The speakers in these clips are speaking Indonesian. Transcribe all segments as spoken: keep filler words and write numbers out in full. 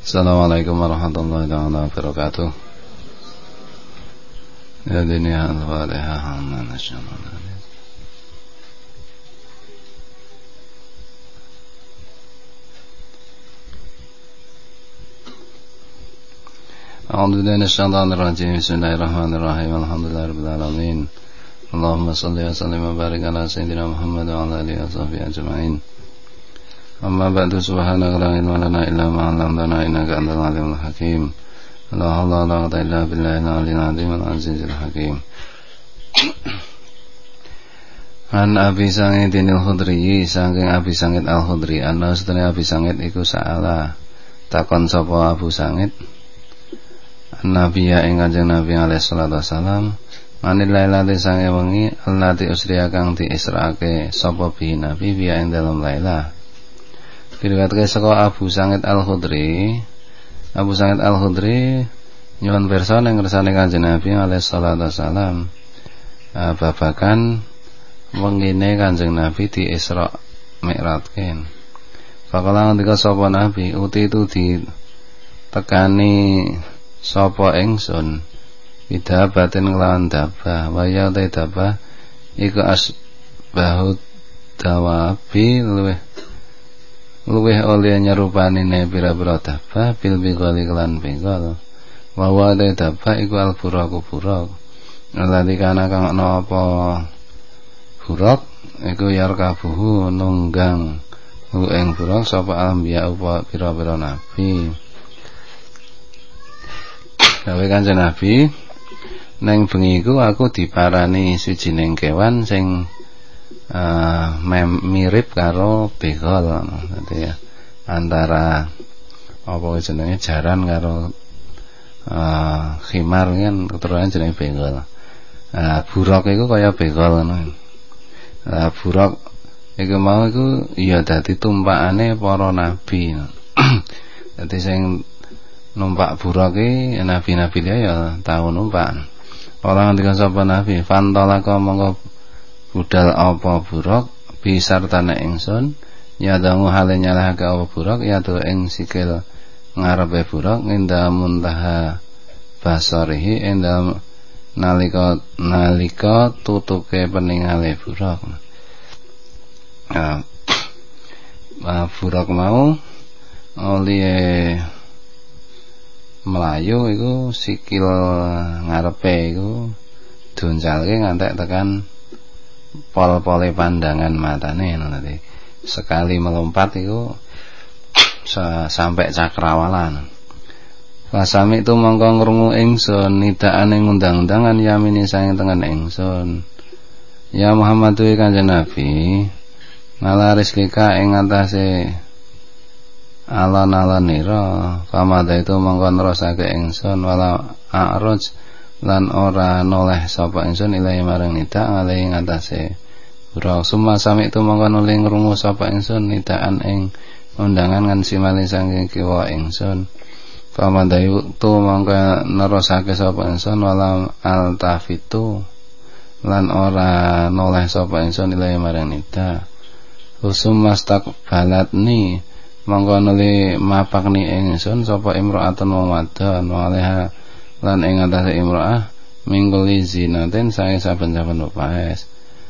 Assalamualaikum warahmatullahi wabarakatuh. Ya dunia al-Fatihah hamdan nasyallah. A'udzu billahi minasyaitonir rajim. Bismillahirrahmanirrahim. Alhamdulillahirabbil alamin. Allahumma shalli wa sallim wa barik ala sayyidina Muhammad wa ala alihi wa sahbihi ajma'in. Amma ba'du, subhanaka la ilma lana illa ma 'allamtana innaka antal alimul hakim. La haula wa la quwwata illa billahi al-'aliyyil 'azim al-'azizil hakim. An Abi Sa'id al-Khudri, saking Abi Sa'id al-Khudri, ana sedene Abi Sa'id iku saala takon sapa Abu Sa'id Nabi ya ing Kanjeng Nabi alaihi salatu wasalam, manil lailati sange wengi allati usriya kang diisraake sapa bi Nabi biya ing dalem lailah. Diriwayatke saka Abu Sa'id al-Khudri, Abu Sa'id al-Khudri nyuwun pirsa ning ngersane Kanjeng Nabi alaihi salatu wasalam babagan wengine Kanjeng Nabi di Isra Mi'rajke. Fakala ngendika sapa Nabi, uti itu ditekani sapa ingsun bidabatin kelawan dabah, waya te dabah iku asbahut dawabi luweh luweh oleh nyerupani ne pira-pira dabah bil bigoli kelan bigol, wawa te dabah iku al-buraku burak, alati kana kang ana apa burak iku yarkabuhu nunggang hu ing burak sapa anbiya apa pira-pira nabi. Gawe Kanjeng Nabi, neng bengi iku aku diparani sujining kewan sing uh, mirip karo begol, dadi ya antara apa jenenge jaran karo uh, khimar kan keturunan jenenge begol. Nah, buruk iku kaya begol ngono. Nah, buruk iku mau iku ya dadi tumpakane para nabi. Dadi sing numpak buruk iki nabi-nabi liya ya tau numpak. Ora ngendika sapa nabi, fantolaka mongko budal apa buruk bisartane ingsun, ya dangu hale nyalahake apa buruk ya tu ing sikil ngarepe buruk nginda muntaha basarihi enda nalika nalika tutuke peningale buruk. Nah, buruk mau oleh melayu iku sikil ngarepe iku dunjalke ngantek tekan pol-pole pandangan matane ngono tadi. Sekali melompat iku sampai cakrawalan. Fasami itu mongko ngrungu ingsun nidakane ngundang-undangan yamini saking tengen ingsun. Ya Muhammad wa Kanjeng Nabi, ngalaris lika ing atase alon-alonira, pamada itu mongko nerusake ingsun wala a'raj lan ora noleh sapa ingsun ilahi marang nida ngale ing atase ora summa sami itu mongko nuli ngrungu sapa ingsun nidaan ing undangan kan simali saking kiwa ingsun. Pamada itu mongko nerusake sapa ingsun wala altafitu lan ora noleh sapa ingsun ilahi marang nida. Summa staqbalatni mongko nuli mapakni ingsun sapa imra'atun wong wadon waleha lan ing atase imra'ah mingguli zinaten sae saben-saben rupaes.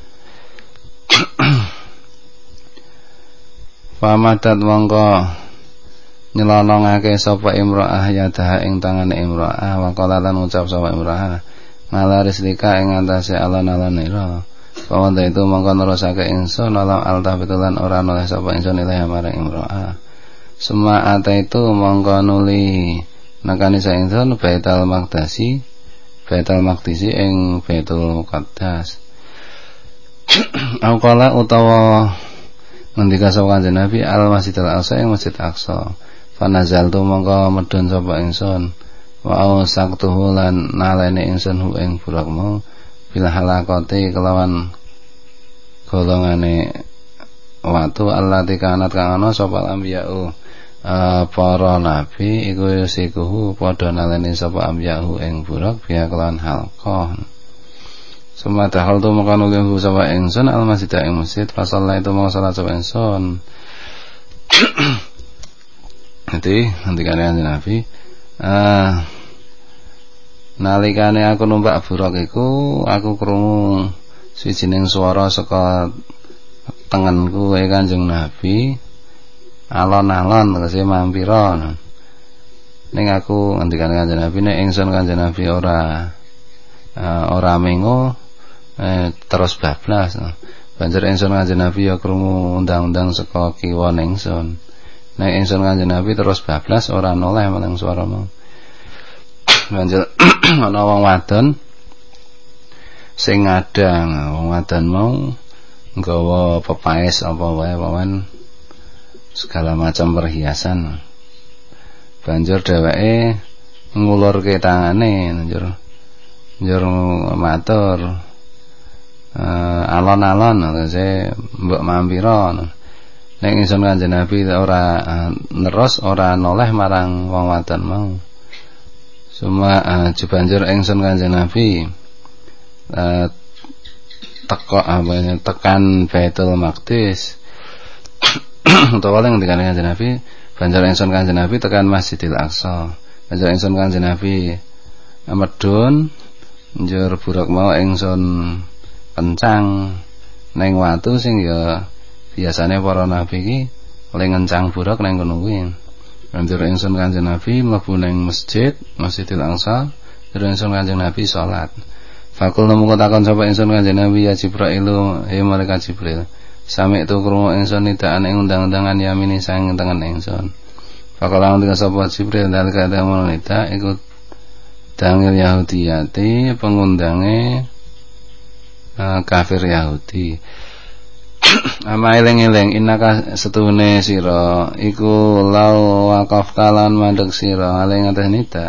Pamadat mongko nyelonongake sapa imra'ah yadaha ing tangane imra'ah wa qala lan ucap sapa imra'ah ngalaris lika ing atase alon-alonira. Pamanda itu mongko nerusake ingsun alam altafitulan ora noleh sapa ingsun ilaha marang imra'ah. Suma ata itu mongko nuli nakani saingsun Baitul Maqdisi Baitul Maqdisi ing Baitul Muqaddas. Aqala utawa ngendika sapa Kanjeng Nabi al Masjidil Aqsa ing Masjid Aqsa. Fanazaltu mongko medhun sapa ingsun wa ausaqtuhu lan nalene ingsun hu ing burak mau bil halaqati kelawan golongane watu allati kanat kang ana sapa ambiyau Uh, para nabi iku sikuhu padha naleni sapa amyahu ing burak biya kelan halqah. Sumata hal tu maka nuli sapa ingsun al masjid ing masjid fasalla itu maka salat sapa ingsun Jadi ngendikane Kanjeng Nabi, eh nalikane aku numpak buruk iku aku krungu sijining swara saka tengenku e Kanjeng Nabi alon-alon tegese mampira. Ning aku ngendikane Kanjeng Nabi nek ingsun Kanjeng Nabi ora uh, ora mengo eh, terus bablas. Banjur ingsun Kanjeng Nabi ya krungu undang-undang saka kiwa ingsun. Nek ingsun Kanjeng Nabi terus bablas ora noleh marang swara mau. Banjur ana wong wadon sing ngadang, wong wadon mau nggawa pepaes apa wae pawan segala macam perhiasan. Banjur dheweke ngulurke tangane njur njur matur uh, alon-alon tegese mbok mampira. Nek ingsun Kanjeng Nabi ora uh, nerus ora noleh marang wong wadon mau. Cuma uh, banjur ingsun Kanjeng Nabi uh, teko apa tekan Baitul Maqdis utawa ning ngendikane Kanjeng Nabi banjur ingsun Kanjeng Nabi tekan Masjidil Aqsa. Banjur ingsun Kanjeng Nabi medhun njur buruk mau ingsun kencang ning watu sing ya biasane para nabi iki oleh ngencang buruk ning kono kuwi. Banjur ingsun Kanjeng Nabi mlebu ning masjid Masjidil Aqsa, terus ingsun Kanjeng Nabi salat. Fakul nemu takon sapa ingsun Kanjeng Nabi ya Jibril, he malaikat Jibril. Sami tu krungu ingsun nidaan ing undang-undangan yamini sang tengen ingsun. Fakul lawan dengan sapa Jibril dalika tamun nida iku dangil Yahudiyati pengundange uh, kafir Yahudi. Ama eling-eling innaka setune sira iku lau waqafta lan mandeg sira ale ngaten nita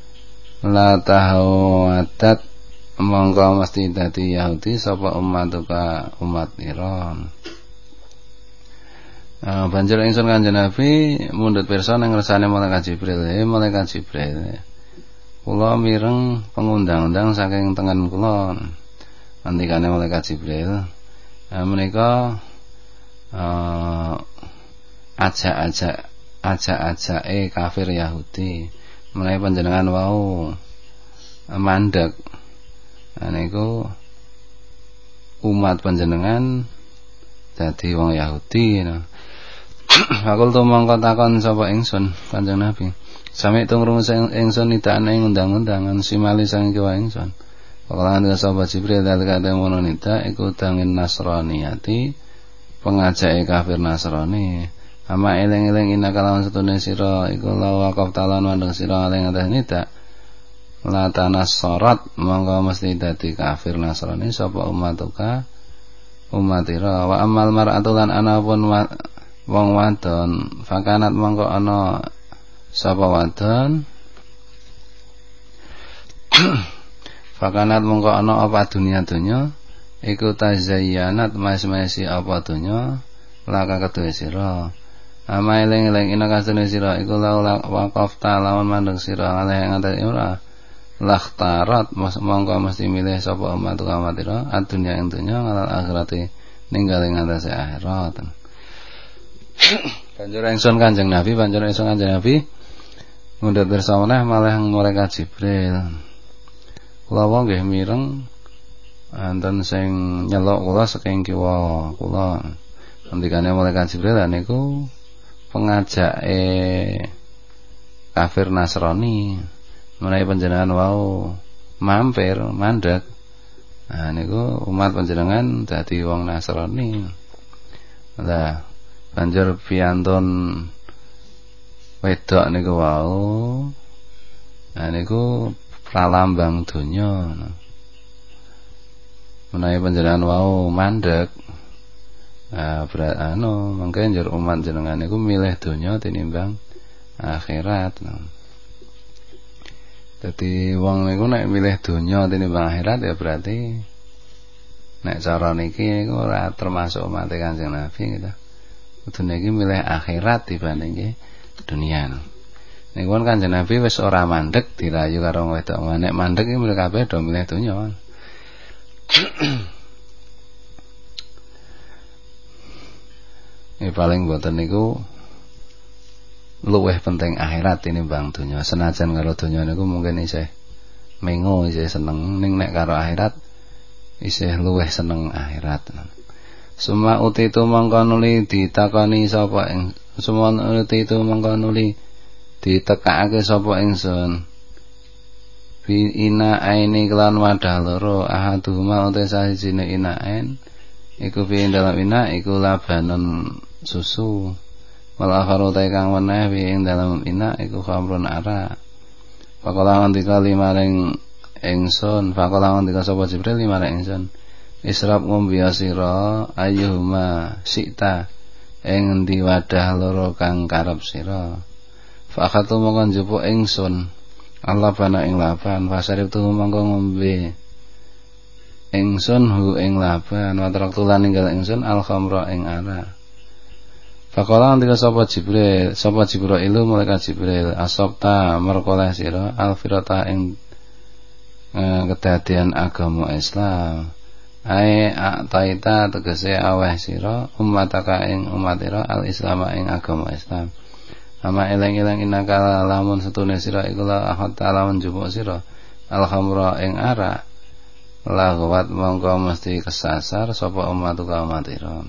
la tahawadat mongko mesti dadi Yahudi sapa ummatuka umat Iran. Uh, banjur ingsun Kanjeng Nabi mundhut pirsa ning ngersane malaikat Jibril. Eh malaikat Jibril, kula mireng pengundang-undang saking tengen kula. Ngendikane malaikat Jibril, nah, menika uh, ajak-ajak ajak-ajake kafir Yahudi menawi panjenengan wau mandeg nah, niku umat panjenengan dadi wong Yahudi nah. Fakul tu mongko takon sapa ingsun Kanjeng Nabi sami tungrungu ingsun nidaan ing undang-undangan simali sang kiwa ingsun. Pakalan dengan sahabat Jibril dalika temono nida iku dangin Nasraniyati pengajake kafir Nasrani. Ama eling-eling inaka lawan setune sira iku la waqaf talan mandeng sira eling atas nida la tanassarat monggo mesti dadi kafir Nasrani sapa umatuka umatira. Wa amal mar'atu lan ana pun wong wadon fakanat monggo ana sapa wadon fakanat mongko ana apa dunia-dunya iku tazayyanat mas-masi apa dunya laka kedue sira. Ama eling-eling ina kasene sira iku la waqaf ta lawan mandeg sira aleh ngaten ora lakhtarat mongko mesti milih sapa umat kamatira adunya ing dunya ngalal akhirate ninggal ing atase akhirat. Banjur ingsun Kanjeng Nabi banjur ingsun Kanjeng Nabi mundhut pirsa meneh malih malaikat Jibril. Kula nggih mireng enten sing nyeluk kula saking kiwa kula. Ngendikane malaikat Jibril niku pengajake kafir Nasrani. Menawi panjenengan wau mampir mandeg. Nah niku umat panjenengan dadi wong Nasrani. Lah banjur piantun wedok niku wau. Nah niku pralambang donya. Menawi panjenengan wau mandeg nah berat anu mangke njur umat jenengan niku milih donya tinimbang akhirat. Dadi wong niku nek milih donya tinimbang akhirat ya berarti nek cara niki niku ora termasuk umat Kanjeng Nabi gitu. Kudune iki milih akhirat dibanding dunia. Niku kan Kanjeng Nabi wis ora mandeg dirayu karo wedok. Nek mandeg iki milih kabeh do milih donya. Ini paling boten niku luwih penting akhirat tinimbang donya. Senajan karo donya niku mungkin isih mengo isih seneng, ning nek karo akhirat isih luwih seneng akhirat. Suma uti itu mangka nuli ditakoni sapa ing suma uti itu mangka nuli ditekakake sapa ingsun bi ina aini kelan wadah loro ahaduhuma uti sahijine inaen iku fi dalam ina iku labanon susu wal akharu ta kang weneh fi ing dalam ina iku khamrun ara faqala ngendika limaring ingsun faqala ngendika sapa Jibril limaring ingsun Israb ngombe sira ayyuhuma sita ing endi wadah loro kang karep sira. Fa akhatu mongko njupuk ingsun Allah bana ing laban fasarip tu mongko ngombe ingsun hu ing laban wa taraktulan ninggal ingsun al khamra ing ara. Faqala ndika sapa Jibril sapa Jibril malaikat Jibril asabta merkoleh sira al firata ing eh, kedadian agama Islam. Ai taita tegese aweh sira umataka ing umatira al Islam ing agama Islam. Ama eleng-eleng inakala lamun setune sira iku la ahad lamun jupuk sira al khamra ing ara lagwat mongko mesti kesasar sapa umatuka umatira.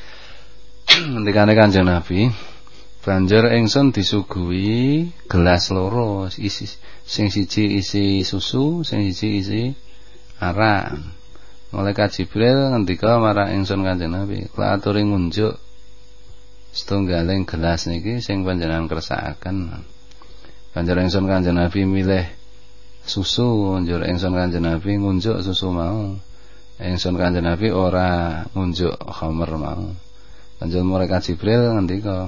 Ndikane Kanjeng Nabi banjur ingsun disuguhi gelas loro isi sing siji isi susu sing siji isi ara. Malaikat Jibril ngendika marang ingsun Kanjeng Nabi, "Kula aturi ngunjuk setunggaling gelas niki sing panjenengan kersakaken." Banjur ingsun Kanjeng Nabi milih susu, njur ingsun Kanjeng Nabi ngunjuk susu mau. Ingsun Kanjeng Nabi ora ngunjuk khamr mau. Banjur malaikat Jibril ngendika,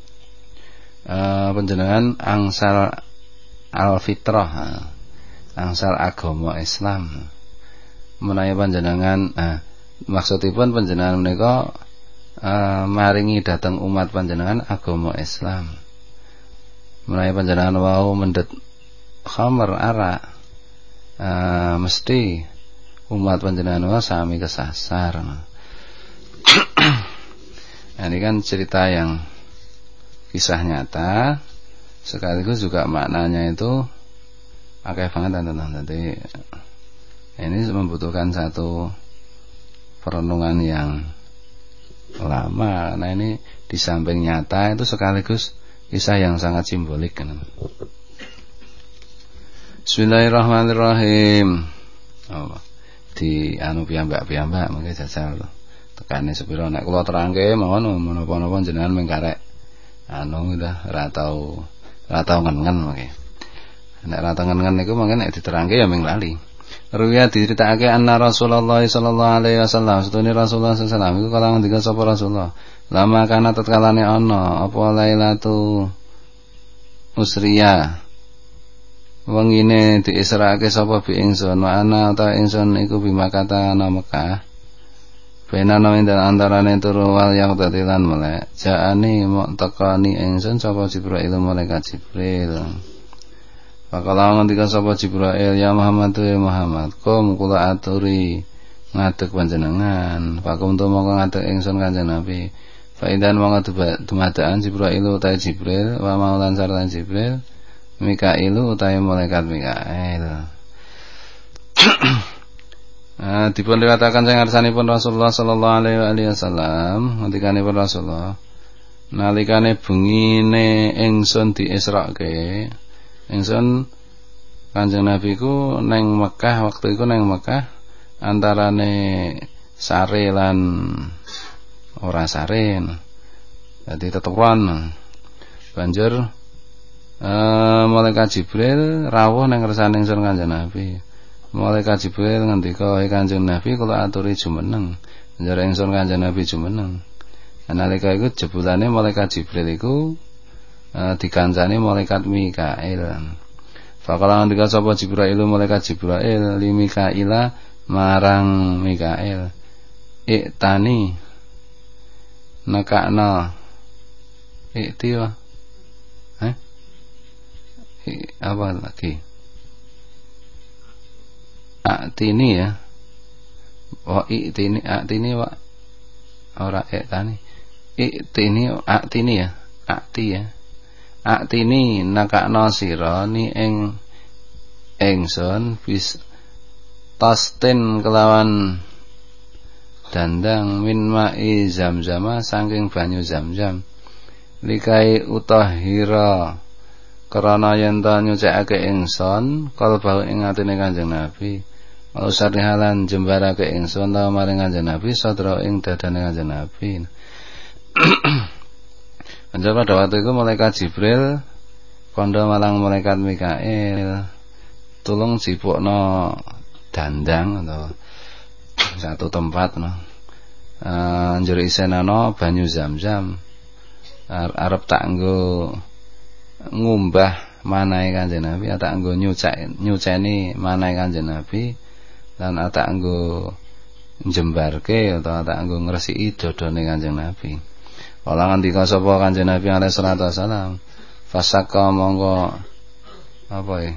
"E, panjenengan angsal al-fitrah, angsal agama Islam." Menawi panjenengan nah, maksudipun panjenengan menika uh, maringi dhateng umat panjenengan agama Islam. Menawi panjenengan wau mendhet khamr arak uh, mesti umat panjenengan wau sami kesasar. Nah, ini kan cerita yang kisah nyata sekaligus juga maknanya itu akeh banget teman-teman. Jadi ini membutuhkan satu perenungan yang lama. Nah ini di samping nyata itu sekaligus kisah yang sangat simbolik kan. Bismillahirrahmanirrahim. Oh, di anu piyambak-piyambak mengke jajal tekane sepira nek kula terangke mawon menapa-napa jenengan mengkarek anu udah ora tau ora tau ngen-ngen mengke. Nek ora tau ngen-ngen niku mengke nek diterangke ya mung lali. Ruwiya diceritakake anna Rasulullah sallallahu alaihi wasallam setune Rasulullah sallallahu alaihi wasallam iku kala ngendika sapa Rasulullah lama kana tatkalane ana apa lailatu usriya wengine diisrake sapa bi ingsun wa ana ta ingsun iku bimakata ana Mekah benana ing antarane turu wal yaqtatilan melek jaane mok tekani ingsun sapa Jibril malaikat Jibril. Pakala ngendika sapa Jibril ya Muhammad ya Muhammad kum kula aturi ngadeg panjenengan pakum tu mongko ngadeg ingsun Kanjeng Nabi faidan mongko dumadakan Jibril utahe Jibril wa maulan sarta Jibril Mikail utahe malaikat Mikail. Nah, dipun dikatakan sing ngarsanipun Rasulullah sallallahu alaihi wasallam ngendikanipun Rasulullah nalikane bengine ingsun diisrake ingsun Kanjeng Nabi ku neng Mekah waktu iku neng Mekah antarane sare lan ora sare. Dadi tetepan. Banjur eh, malaikat Jibril rawuh neng ngersane ingsun Kanjeng Nabi. Malaikat Jibril ngendika Kanjeng Nabi kula aturi jumeneng. Banjur ingsun Kanjeng Nabi jumeneng. Nalika iku jebulane malaikat Jibril iku Uh, dikancani malaikat Mikail. Fakala ngendika sapa Jibril malaikat Jibril li Mikaila marang Mikail. Iktani nakana iktiwa. Eh? I, apa lagi? Aktini ya. Oh iktini aktini wa ora iktani. Iktini aktini ya. Akti ya. Aktini nakakno sira ni ing ingsun bis tastin kelawan dandang min ma'i zamzama saking banyu zamzam likai utahira karana yen ta nyucikake ingsun kalbau ing atine Kanjeng Nabi usarihalan jembarake ingsun ta maring Kanjeng Nabi sadra ing dadane Kanjeng Nabi. Anjir pada waktu itu malaikat Jibril kondo malang malaikat Mikail tulung jipukno dandang atau satu tempat no uh, njur isenana banyu Zamzam arep tak nggo ngumbah manahe Kanjeng Nabi tak nggo nyucek nyuceni manahe Kanjeng Nabi lan tak nggo njembarke atau tak nggo ngresiki dodone Kanjeng Nabi. Kala ngendika sapa Kanjeng Nabi alaihi salatu wasalam fasaka monggo apa ya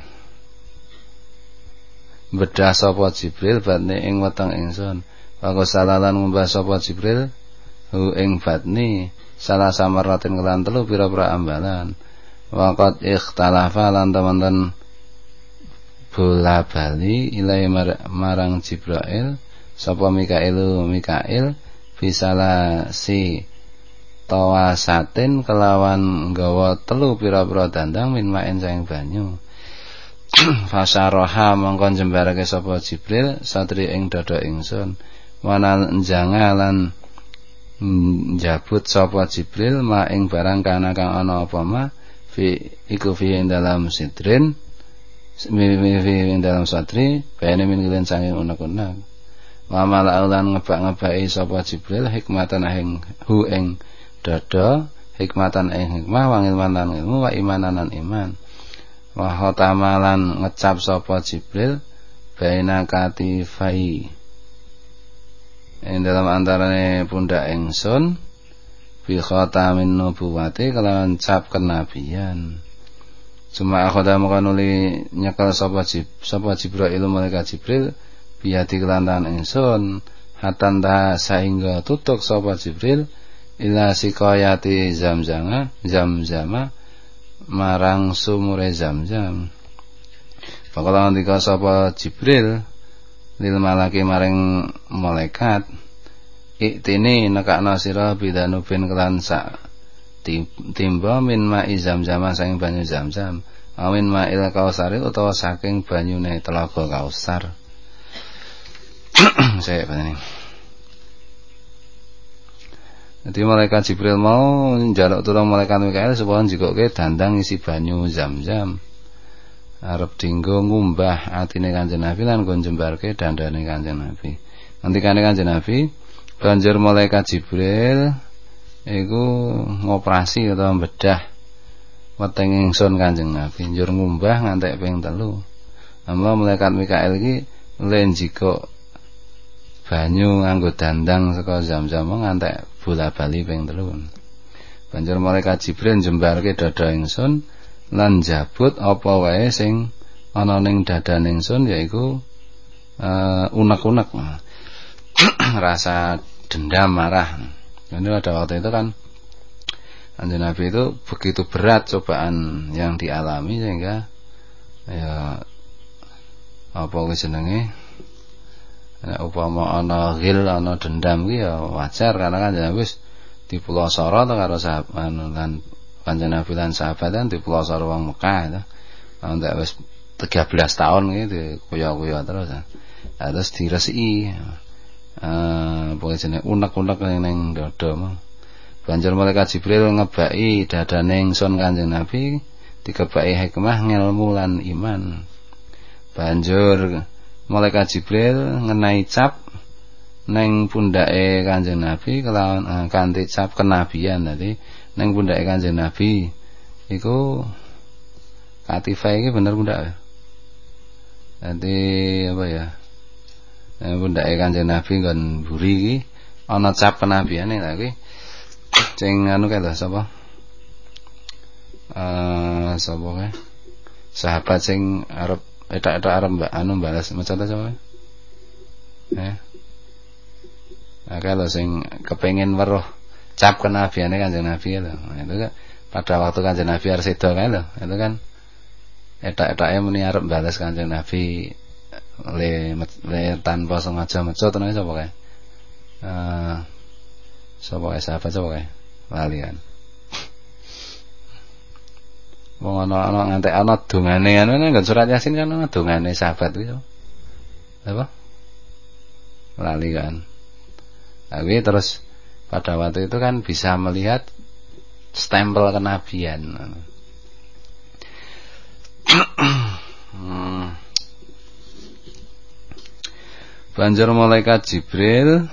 bedah sapa Jibril batne ing weteng ingsun wa salalan ngumbah sapa Jibril hu ing batni salah samaratin kelan telu pira-pira ambalan waqat ikhtalafa lan teman-teman bola bali ilai marang Jibril sapa Mikailu Mikail bisalah si tawasatin kelawan gawa telu pira-pira dandang min main saing banyu. Fasaroha mongkon jembarake sapa Jibril satri ing dada ingsun wanal jangalan njabut sapa Jibril ma ing barang kana kang ana apa ma fi iku fi ing dalam sidrin mi fi ing dalam satri bayane min gilen saking unek-unek wa malaulan ngebak-ngebaki sapa Jibril hikmatan ing hu ing dada hikmatan ing hikmah wa ilman ilmu wa imanan iman wa khotamalan ngecap sapa Jibril baina katifai ing dalam antarane pundak ingsun bi khotamin nubuwati kelawan cap kenabian cuma akhadha makanuli nyekel sapa jib sapa Jibril malaikat Jibril biati kelantan ingsun hatanda sehingga tutuk sapa Jibril ila sikayati zamzama zamzama marang sumure zamzam. Pakala ngendika sapa Jibril lil malaki maring malaikat iktini nekakna sira bidanubin kelan sak timba min ma'i zamzama saking banyu zamzam awin ma'il kausari utawa saking banyune telaga Kausar. Saya pateni jadi malaikat Jibril mau njaluk tulung malaikat Mikail supaya njikoke dandang isi banyu Zamzam. Arep dinggo ngumbah atine Kanjeng Nabi lan nggon jembarke dandane Kanjeng Nabi. Ngendikane Kanjeng Nabi, banjur malaikat Jibril iku ngoperasi utawa bedah weteng ingsun Kanjeng Nabi njur ngumbah ngantek ping telu. Amla malaikat Mikail iki len njikok banyu nganggo dandang saka Zamzam ngantek bola bali ping telu. Banjur malaikat Jibril jembarke dada ingsun lan jabut apa wae sing ana ning dadane ingsun yaiku uh, unek-unek rasa dendam marah. Ini pada waktu itu kan Kanjeng Nabi itu begitu berat cobaan yang dialami sehingga ya apa kuwi jenenge nek upama ana ghil ana dendam ki ya wajar karena kan wis dipulosoro to karo sahabat lan Kanjeng Nabi lan sahabat kan dipulosoro wong Mekah to. Ndak wis tiga belas tahun iki dikuya-kuya terus. Nah, terus diresiki eh pokoke jenenge unek-unek ning dada mah. Banjur malaikat Jibril ngebaki dadane ingsun Kanjeng Nabi dikebaki hikmah ngilmu lan iman. Banjur malaikat Jibril ngenai cap neng pundake Kanjeng Nabi kelawan uh, kanthi cap kenabian. Dadi neng pundake Kanjeng Nabi iku katifah iki bener pundak. Dadi apa ya? Neng pundake Kanjeng Nabi nggon mburi iki ana cap kenabiane lha kuwi. Sing anu kae lho sapa? Eh uh, sapa kae? Sahabat sing arep etak-etak arep mbak anu balas macam apa? Eh. Nah, kalau sing kepengin weruh cap kenabiane Kanjeng Nabi lho. Nah, itu kan pada waktu Kanjeng Nabi arep sedo kae lho, itu kan etak-etake muni arep bales Kanjeng Nabi le, le tanpa sengaja mecut tenan sapa kae. Eh sapa kae sahabat sapa kae? Lali kan. Wong ana-ana ngantek ana dongane anu kan surat Yasin kan ana dongane sahabat kuwi. Apa? Lali kan. Tapi terus pada waktu itu kan bisa melihat stempel kenabian. hmm. Banjur malaikat Jibril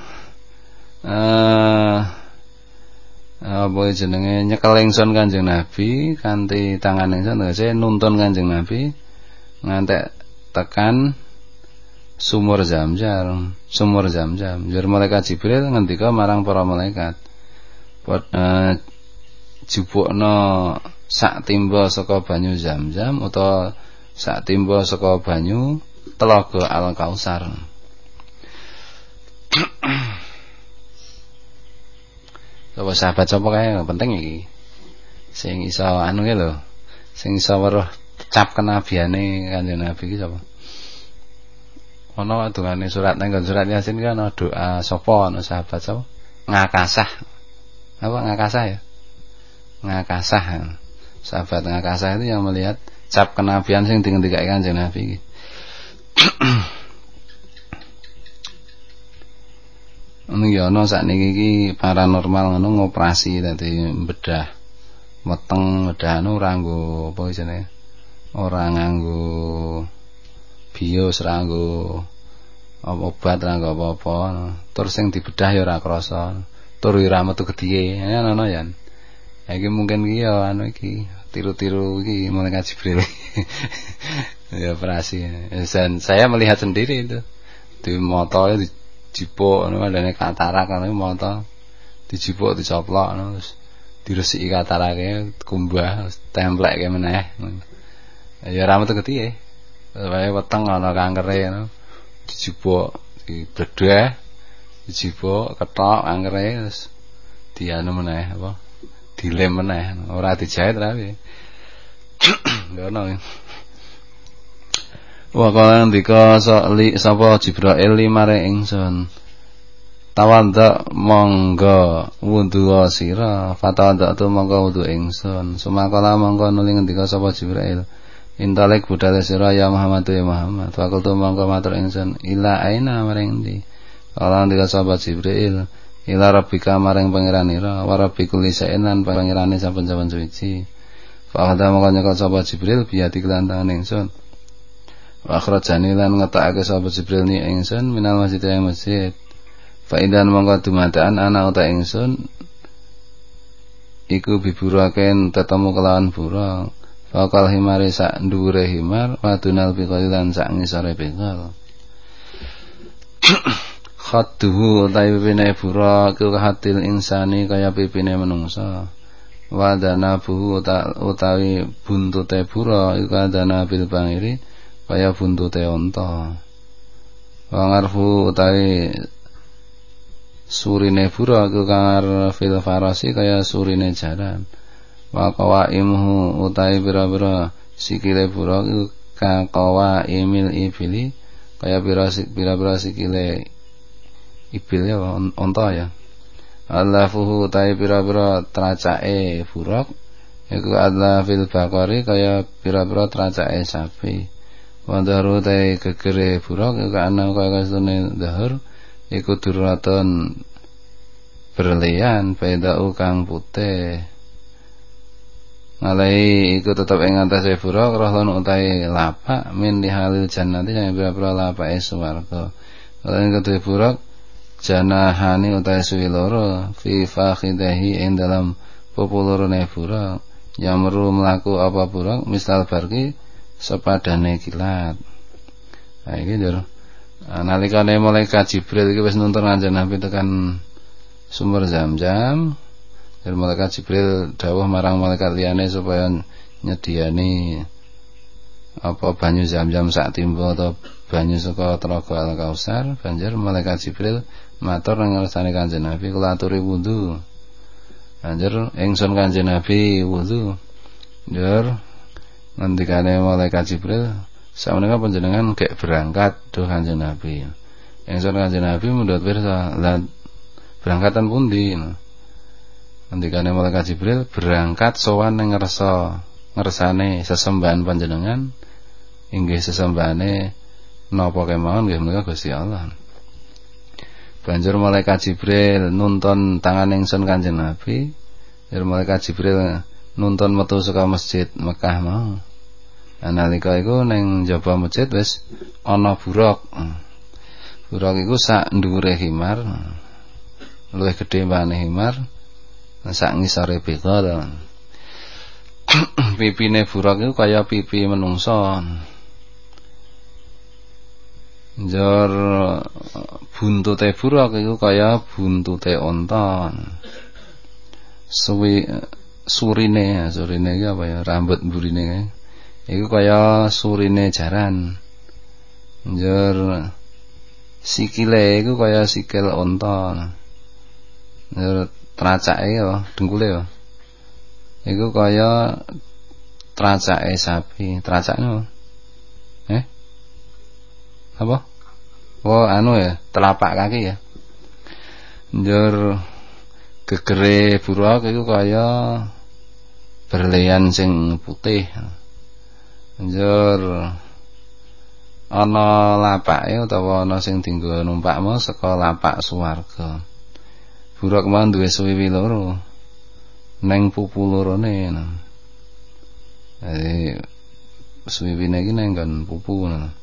eh apa jenenge nyekel ingsun Kanjeng Nabi kanthi tangan ingsun tegese nuntun Kanjeng Nabi ngantek tekan sumur Zamzam, sumur Zamzam. Jur malaikat Jibril ngendika marang para malaikat, "Pot uh, jupukna sak timba saka banyu Zamzam utawa sak timba saka banyu Telaga Al-Kausar." Coba sahabat sapa kae penting iki. Sing iso anu ki lho, sing iso weruh cap kenabiane Kanjeng Nabi ki sapa? Ana dungane surat nang surat Yasin kan ana doa sapa ana sahabat sapa? Ngakasah. Apa ngakasah ya? Ngakasah. Sahabat ngakasah itu yang melihat cap kenabian sing dingendikake Kanjeng Nabi iki. Ini ya ana sakniki iki paranormal ngono ngoperasi dadi bedah weteng bedah anu ora nggo apa jenenge ora nganggo bios ora nggo obat ora nggo apa-apa tur sing dibedah ya ora krasa tur ora metu gedhe ana ya. Iki mungkin iki ya anu iki tiru-tiru iki malaikat Jibril. Ya operasi. Dan saya melihat sendiri itu di motor di jipuk ngono andane katarak ngono moto dijipuk dicoplok ngono terus diresiki katarake kumbah templeke meneh. Ya ora metu kethiye. Wae weteng ana kankere ngono dijipuk dibledheh dijipuk ketok kankere terus dianu meneh apa dilem meneh ora dijahit rapi. Ngono. Wa qala ndika sapa Jibril limare ingsun tawadha monggo wudu sira fatawadha tu monggo wudu ingsun sumakala monggo nuli ndika sapa Jibril intalik budal sira ya Muhammad ya Muhammad faqultu monggo matur ingsun ila aina maring ndi kala ndika sapa Jibril ila rabbika maring pangeranira wa rabbikul lisain lan pangerane saben-saben suci fa hadha monggo nyekel sapa Jibril biati kelantangan ingsun wa akhrajani lan ngetokake sapa Jibril ni ingsun minal masjid ing masjid fa idan monggo dumadaan ana uta ingsun iku biburaken tetemu kelawan burung fakal himari sak ndhuwure himar wa dunal biqal lan sak ngisore biqal khadduhu utawi pipine burung iku hatil insani kaya pipine manungsa wa danabuhu utawi buntute burung iku dana bil bangiri kaya buntute unta wa ngarfu utawi surine burung iku kangar fil farasi kaya surine jaran wa qawaimuhu utawi pira-pira sikile burung iku kaqawa imil ibili kaya pira-pira sikile ibil ya unta ya allafuhu utawi pira-pira tracake burung iku alla fil baqari kaya pira-pira tracake sapi wa daru utawi gegere burung iku ana kaya kasune dahur iku durraton berlian bedau kang putih ngalai iku tetep ing antase burung rohon utawi lapak min dihalil jannati sing pira-pira lapake swarga lan kedue burung janahani utawi suwi loro fi fakhidahi ing dalam populurane burung yamru mlaku apa burung misal barki sepadane kilat. Nah iki lho. Nalikane malaikat Jibril iki wis nuntun Kanjeng Nabi tekan sumur Zamzam, dan malaikat Jibril dawuh marang malaikat liyane supaya nyediani apa banyu Zamzam sak timba atau banyu saka Telaga Al-Kausar. Banjur malaikat Jibril matur nang ngersane Kanjeng Nabi kula aturi wudu. Banjur ingsun Kanjeng Nabi wudu. Njur ngendikane malaikat Jibril, "Sakmenika panjenengan gek berangkat duh Kanjeng Nabi." Ingsun Kanjeng Nabi mundhut pirsa, "Lah berangkatan pundi?" Ngendikane malaikat Jibril, "Berangkat sowan ning ngersa, ngersane sesembahan panjenengan inggih sesembahane napa kemawon nggih menika Gusti Allah." Banjur malaikat Jibril nuntun tangan ingsun Kanjeng Nabi. Banjur malaikat Jibril nuntun metu saka masjid Mekah mau. Nalika iku ning njaba masjid wis ana buruk. Buruk iku sak ndhuwure himar. Luwih gedhe mbane himar. Sak ngisore beka. Pipine buruk iku kaya pipi menungsa. Njur buntute buruk iku kaya buntute unta. Suwi surine, surine iki apa ya? Rambut burine iku kaya surine jaran. Njur sikile iku kaya sikil unta. Njur tracake ya, dengkule ya. Iku kaya tracake sapi, tracakne. Eh? Apa? Oh anu ya, telapak kaki ya. Njur gegere buruk iku kaya berlian sing putih. Njur ana lapake utawa ana sing dienggo numpakmu saka lapak swarga. Buruk mau duwe suwiwi loro. Neng pupu lorone. Jadi suwiwine iki neng kan pupu.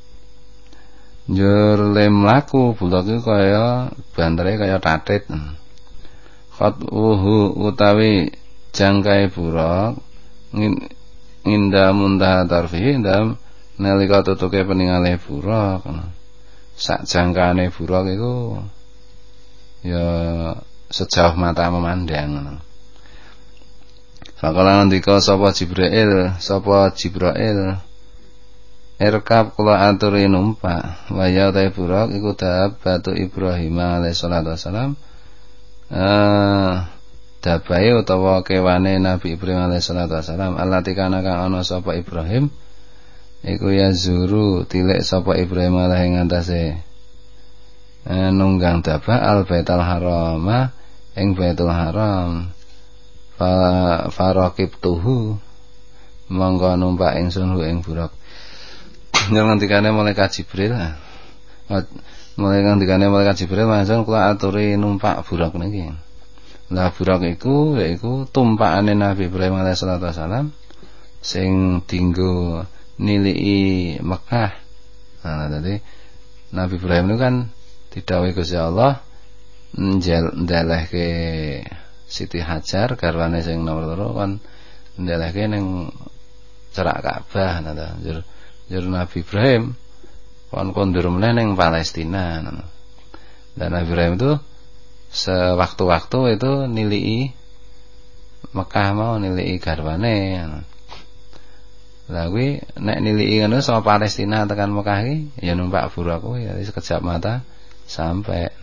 Njur le mlaku bulak iku kaya bantere kaya tatit. Khat uhu utawi jangkae buruk nginda muntaha tarfi ndam nalika tutuke peningale buruk. Sak jangkane buruk iku ya sejauh mata memandang. Fakala ngendika sapa Jibril, sapa Jibril, "Irkab kula aturi numpak." Waya ta buruk iku dahab batu Ibrahim alaihi salatu wasalam. Eh dabae utawa kewane Nabi Ibrahim alaihi salatu wasalam, allati kana kang ana sapa Ibrahim iku ya zuru tilik sapa Ibrahim alaihi ngantase eh, nunggang dabah al baitul haram ing Baitul Haram. Fa faraqib tuhu monggo numpak ingsun ing buruk. Nang ngendikane malaikat Jibril. Mulai ngendikane malaikat Jibril langsung kula aturi numpak buruk niki. Lah buruk iku yaiku tumpakane Nabi Ibrahim alaihi salatu wasalam sing dienggo niliki Mekah. Nah, dadi Nabi Ibrahim itu kan didhawuhi Gusti Allah ndelehke Siti Hajar garwane sing nomor loro kan ndelehke ning cerak Ka'bah. Nah, jur, jur Nabi Ibrahim kon kondur meneh ning Palestina. Dan Nabi Ibrahim itu sewaktu-waktu itu niliki Mekah mau niliki garwane. Lah kuwi nek niliki ngono sama Palestina tekan Mekah iki ya numpak buruk kuwi ya sekejap mata sampai.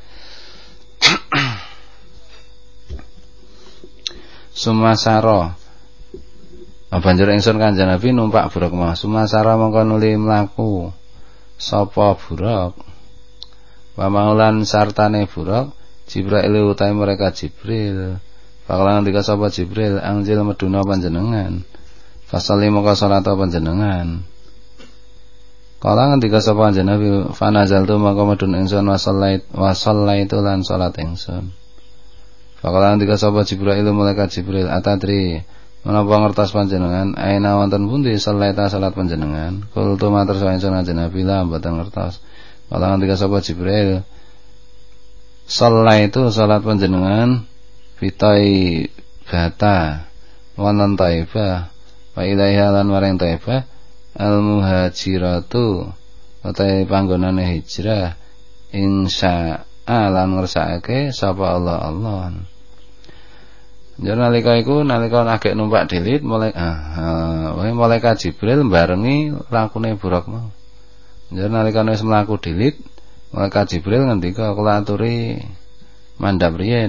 Sumasara banjur ingsun Kanjeng Nabi numpak buruk mau. Sumasara mongko nuli mlaku sapa buruk. Wa maulan sartane buruk Jibril utahe mereka Jibril. Fakalan dika sapa Jibril angjil meduna panjenengan. Fasali mongko salat panjenengan. Kala ngendika sapa Kanjeng Nabi fanazaltu mongko medun ingsun wa sallait wa sallaitu lan salat ingsun. Fakalan dika sapa Jibril malaikat Jibril atadri menapa ngertos panjenengan aina wonten pundi salaita salat panjenengan. Kultu matur sawen Kanjeng Nabi la mboten ngertos. Kala ngendika sapa Jibril sallaitu salat panjenengan fitai bata wonten Taifah wa ilaiha lan maring Taifah al muhajiratu utahe panggonane hijrah insya'a lan ngersakake sapa Allah Allah. Jan nalika iku nalika agek numpak dilit mulai ah, ah malaikat Jibril barengi lakune buruk mau. Jan nalika wis mlaku dilit malaikat Jibril ngendika kula aturi mandhap riyen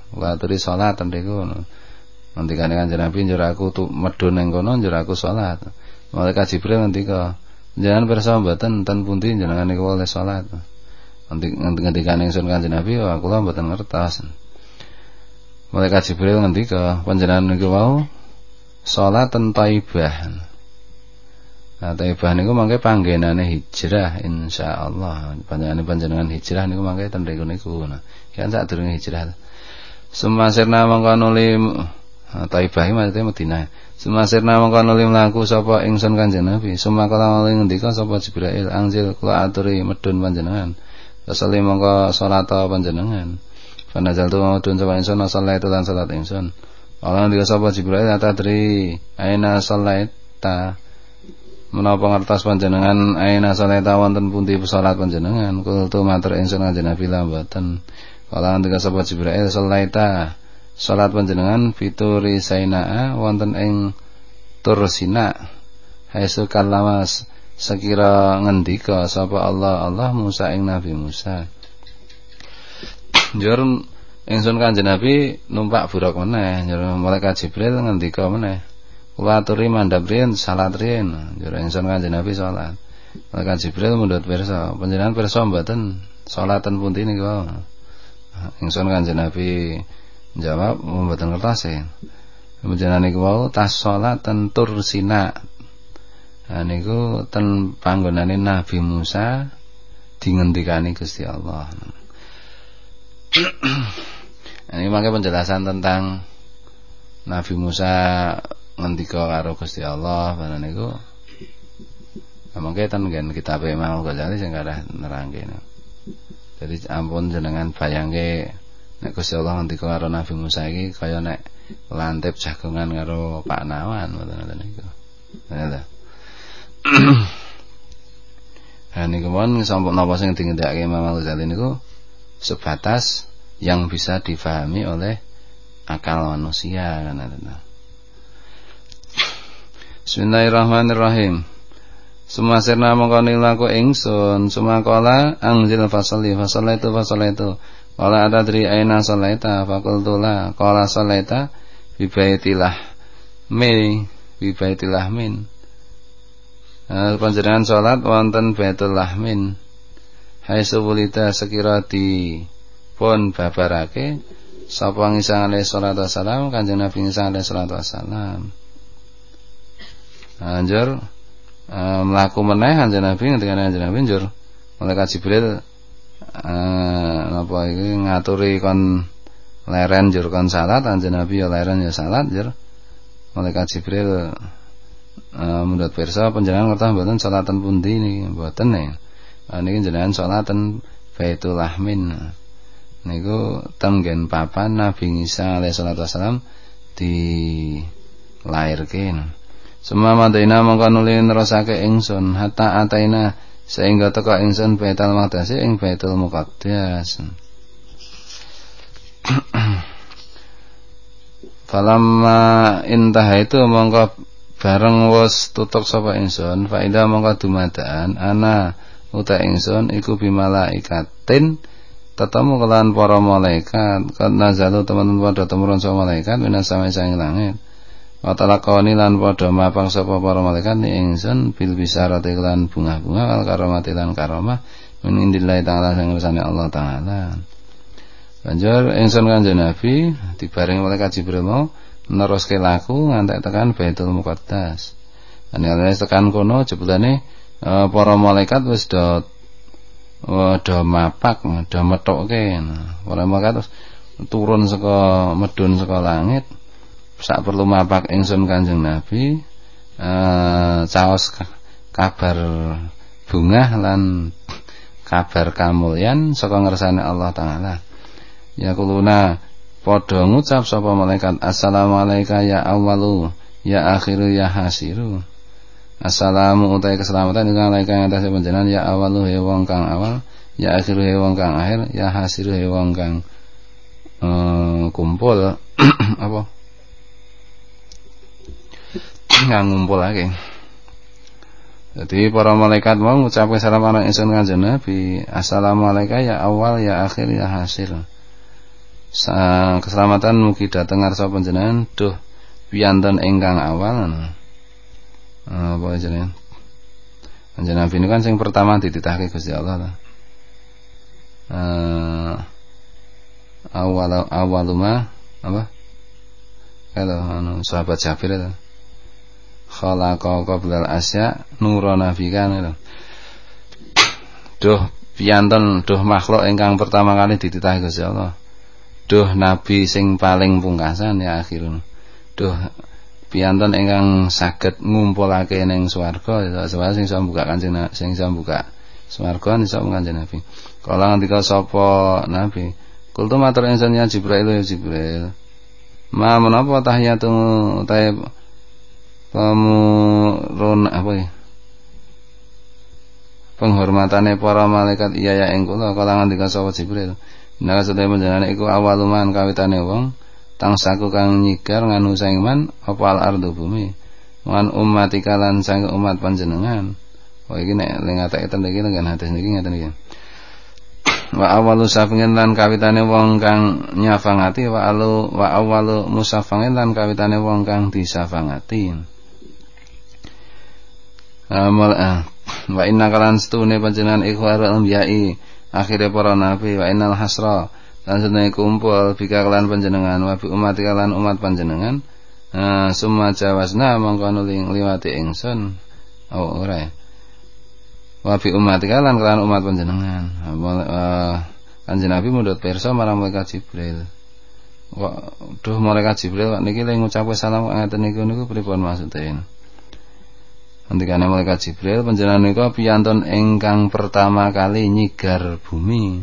kula aturi salat ten niku. Ngendikane Kanjeng Nabi njur aku tu medhun ning kono njur aku salat. Malaikat Jibril ngendika, "Jenengan pirsa mboten ten pundi jenengan niku oleh salat?" Ngendikane ingsun Kanjeng Nabi, "Wah, kula mboten ngertos." Malaikat Jibril ngendika, "Panjenengan niku wau salat ten Thaibah." Nah, Thaibah niku mangke panggenane hijrah insyaallah. Panjenengan panjenengan hijrah niku mangke ten mriku niku. Nah, kan sadurunge hijrah. Sumasirna mangka nuli Thaibah iki maksudnya Madinah. Sumasirna mangka nuli mlaku sapa ingsun Kanjeng Nabi. Sumakala nuli ngendika sapa Jibril, "Anjil kula aturi medhun panjenengan." Tasali mangka salat panjenengan. Panazal tu medhun sapa ingsun salat lan salat ingsun. Allah ngendika sapa Jibril, "Atadri aina salaita?" Menapa ngertos panjenengan aina salata wonten pundi salat panjenengan? Kultu matur ingsun Kanjeng Nabi la mboten. Kala ngendika sapa Jibril, "Salata salat panjenengan fituri Sainaa wonten ing Tur Sina." Haitsu kallamas sekira ngendika sapa Allah Allah Musa ing Nabi Musa. Njur ingsun Kanjeng Nabi numpak buruk meneh, njur malaikat Jibril ngendika meneh. Kula aturi mandhap riyen salat riyen. Njur ingsun Kanjeng Nabi salat. Malaikat Jibril mundhut pirsa, "Panjenengan pirsa mboten salat ten pundi niku?" Ingsun Kanjeng Nabi jawab, "Mboten ngertos e." Panjenengan niku wau tas salat ten Tur Sina. Nah niku ten panggonane Nabi Musa dingendikani Gusti Allah. Ini mangke penjelasan tentang Nabi Musa ngendika karo Gusti Allah pada niku. Mangke ten nggen kitab Imam Ghazali sing kathah nerangke. Jadi ampun jenengan bayangke nek Gusti Allah ngendika karo Nabi Musa iki kaya nek lantip jagongan karo Pak Nawan ngoten niku. Nah, nah niku mon sampun napa sing dingendakake Imam Ghazali niku sebatas yang bisa difahami oleh akal manusia kan. Bismillahirrahmanirrahim. Sumasirna mongko nilaku ingsun sumakala angjil fasali fasala itu fasala itu. Qala atadri aina salaita faqultula qala salaita bi baitilah mi bi baitilah min. Panjenengan salat wonten Baitul Lahmin. Haitsu wulida sekira di pun babarake sapa Isa alaihi salatu wasalam Kanjeng Nabi Isa alaihi salatu wasalam. Anjur uh, mlaku meneh Kanjeng Nabi ngendikane Kanjeng Nabi njur malaikat Jibril uh, napa iki ngaturi kon leren njur kon salat Kanjeng Nabi ya leren ya salat njur malaikat Jibril uh, mundhut pirsa panjenengan ngertos mboten salatan pundi niki mboten nih. Uh, niki jenengan salatan Baitul Lahmin. Niku tenggen papan Nabi Isa alaihi salatu wasalam dilairke. Semua madaina mongko nuli nerusake ingsun hatta ataina sehingga teka ingsun Baitul Maqdis ing Baitul Muqaddas. Falamma intaha itu mongko bareng wis tutuk sapa ingsun faida mongko dumadaan ana uta ingsun iku bimalaikatin tetamu kelan para malaikat karena zalu teman-teman pada temurun sapa malaikat minas samai sang langit. Wa talaqani lan padha mapang sapa para malaikat ni ingsun bil bisarati lan bunga-bunga wal karomati lan karomah min indillahi ta'ala sing ngersane Allah taala. Banjur ingsun Kanjeng Nabi dibarengi malaikat Jibril mau neruske laku ngantek tekan Baitul Muqaddas. Ane wis tekan kono jebulane e, para malaikat wis do do mapak, do methokke. Para malaikat turun saka medhun saka langit. Sak perlu mapak ingsun Kanjeng Nabi eh caos kabar bungah lan kabar kamulyan saka ngersane Allah taala. Ya kuluna padha ngucap sapa malaikat assalamu alayka ya awwalu ya akhiru ya hasiru. Assalamu utai keselamatan ing alayka ing atase panjenengan ya awwalu he wong kang awal ya akhiru he wong kang akhir ya hasiru he wong kang eh kumpul apa yang ngumpul lagi. Jadi para malaikat mau ngucapke salam ana ingsun Kanjeng Nabi assalamualaikum ya awal ya akhir ya hasir. keselamatan mugi dhateng ngarsa panjenengan duh piyanten ingkang awal apa jenenge panjenengan Nabi kan sing pertama dititahke Gusti Allah eh awal awaluma apa kalau anu sahabat Jabir itu khalaqa qablal asya nurana fikan itu duh piyanten duh makhluk ingkang pertama kali dititahke Gusti Allah duh nabi sing paling pungkasan ya akhirun duh piyanten ingkang saged ngumpulake ning swarga sebab sing iso buka kanjeng sing iso buka swarga iso kanjeng Nabi kala ngendika sapa nabi kultu matur ingsun ya Jibril ya Jibril ma menapa tahiyatu utahe pamurun apa ya penghormatane para malaikat iya ya ing kula kala ngendika sapa Jibril nek sedaya panjenengan iku awaluman kawitane wong tangsaku kang nyigar nganu saing man apa al ardu bumi wan ummatika lan sang umat panjenengan. Oh iki nek lengatake ten iki dengan hadis niki ngaten iki. Wa awalu safingin lan kawitane wong kang nyafangati wa alu wa awalu musafangin lan kawitane wong kang disafangati. Amal ah wa inna kalan stune panjenengan ikhwarul anbiya'i akhire para nabi wa innal hasra lan sedaya kumpul bika kelan panjenengan wa bi umat kelan umat panjenengan uh, summa jawasna mongko nuling liwati ingsun oh ora ya wa bi umat kelan kelan umat panjenengan uh, kanjeng Nabi mundhut pirsa marang malaikat Jibril wa duh malaikat Jibril niki lek ngucap salam ngaten niku niku pripun maksude Andikane malaikat Jibril panjenengan niku piyanton ingkang pertama kali nyigar bumi.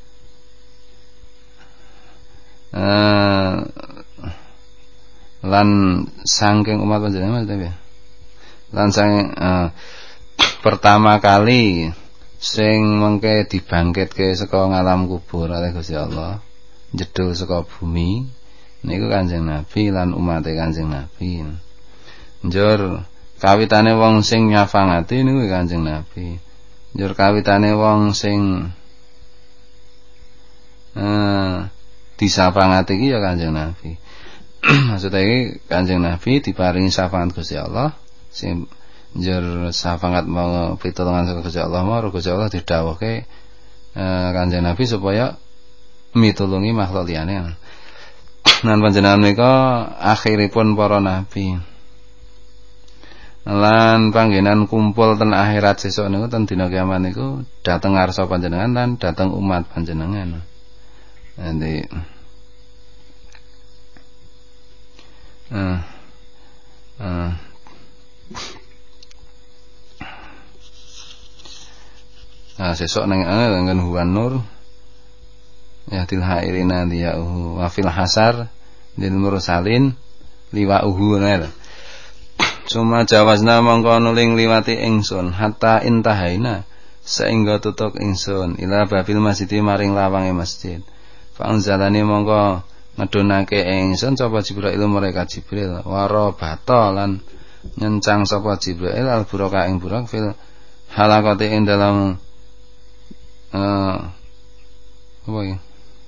Uh, lan saking umat panjenengan maksudnya lan saking uh, pertama kali sing mengke dibangkitke saka ngalam kubur oleh Gusti Allah jedul saka bumi niku Kanjeng Nabi lan umate Kanjeng Nabi. Njur kawitane wong sing nyafangati niku Kanjeng Nabi. Njur kawitane wong sing eh disafangati iki ya Kanjeng Nabi. Maksudnya iki Kanjeng Nabi diparingi syafaat Gusti Allah sing njur syafaat mau pitulungan saka Gusti Allah mau Gusti Allah didhawuhke eh Kanjeng Nabi supaya mitulungi makhluk liyane. Nan panjenengan menika akhiripun para nabi. Lan panggenan kumpul ten akhirat sesuk niku ten dina kiamat niku dhateng ngarsa panjenengan lan dhateng umat panjenengan. Nanti uh, uh, nah sesuk ning ngen Huwan Nur ya tilha irina diyauhu wa fil hasar dil mursalin liwauhu nel. Cuma jawazna mongko nuling liwati ingsun hatta intahaina sehingga tutuk ingsun ila babil masjid maring lawange masjid. Fa anzalani mongko ngedonake ingsun sapa Jibril mereka Jibril waro batalan nyencang sapa Jibril al buraka ing burak fil halaqati ing dalam uh, apa ya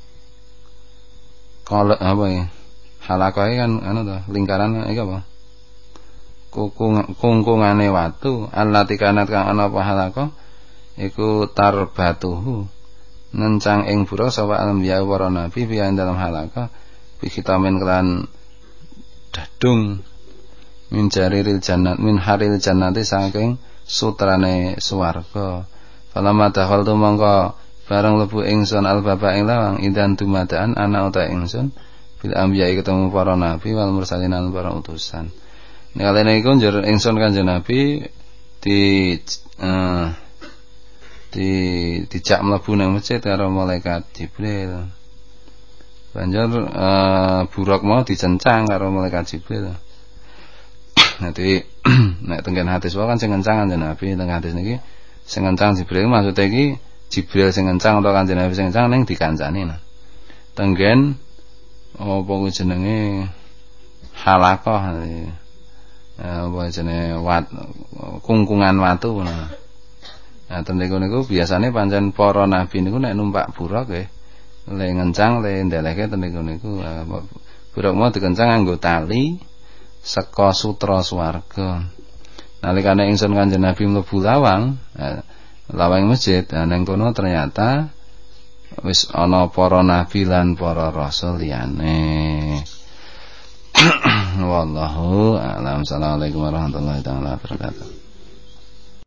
kalau apa ya halaqah kan anu to lingkaran iki apa kukung kungkungane watu allati kanat kang ana apa halaqah iku tarbatuhu nencang ing bura sapa anbiya para nabi piye dalam halaqah bi khitamin kelan dadung min jariril jannat min haril jannati saking sutrane swarga falamma dakhaltu mongko bareng lebu ingsun albaba ing lawang idan dumadaan ana uta ingsun bil anbiya ketemu para nabi wal mursalin lan para utusan. Nek kalene iku njur ingsun Kanjeng Nabi di uh, di dijak mlebu nang masjid karo malaikat Jibril. Banjur uh, buruk mau dicencang karo malaikat Jibril. Nanti nek tenggen hadis wae kan sing ngencang Kanjeng Nabi teng hadis niki sing ngencang Jibril maksud iki Jibril sing ngencang utawa Kanjeng Nabi sing ngencang ning dikancani nah. Tenggen apa kuwi jenenge halaqah apa jenenge wat kungkungan watu nah. Nah ten niku niku biasane pancen para nabi niku nek numpak buruk nggih le ngencang le ndeleke ten niku niku buruk mau dikencang nganggo tali saka sutra swarga. Nalikane ingsun Kanjeng Nabi mlebu lawang, eh, lawang masjid, nah ning kono ternyata wis ana para nabi lan para rasul liyane. Wallahu a'lam. Assalamualaikum warahmatullahi taala wabarakatuh.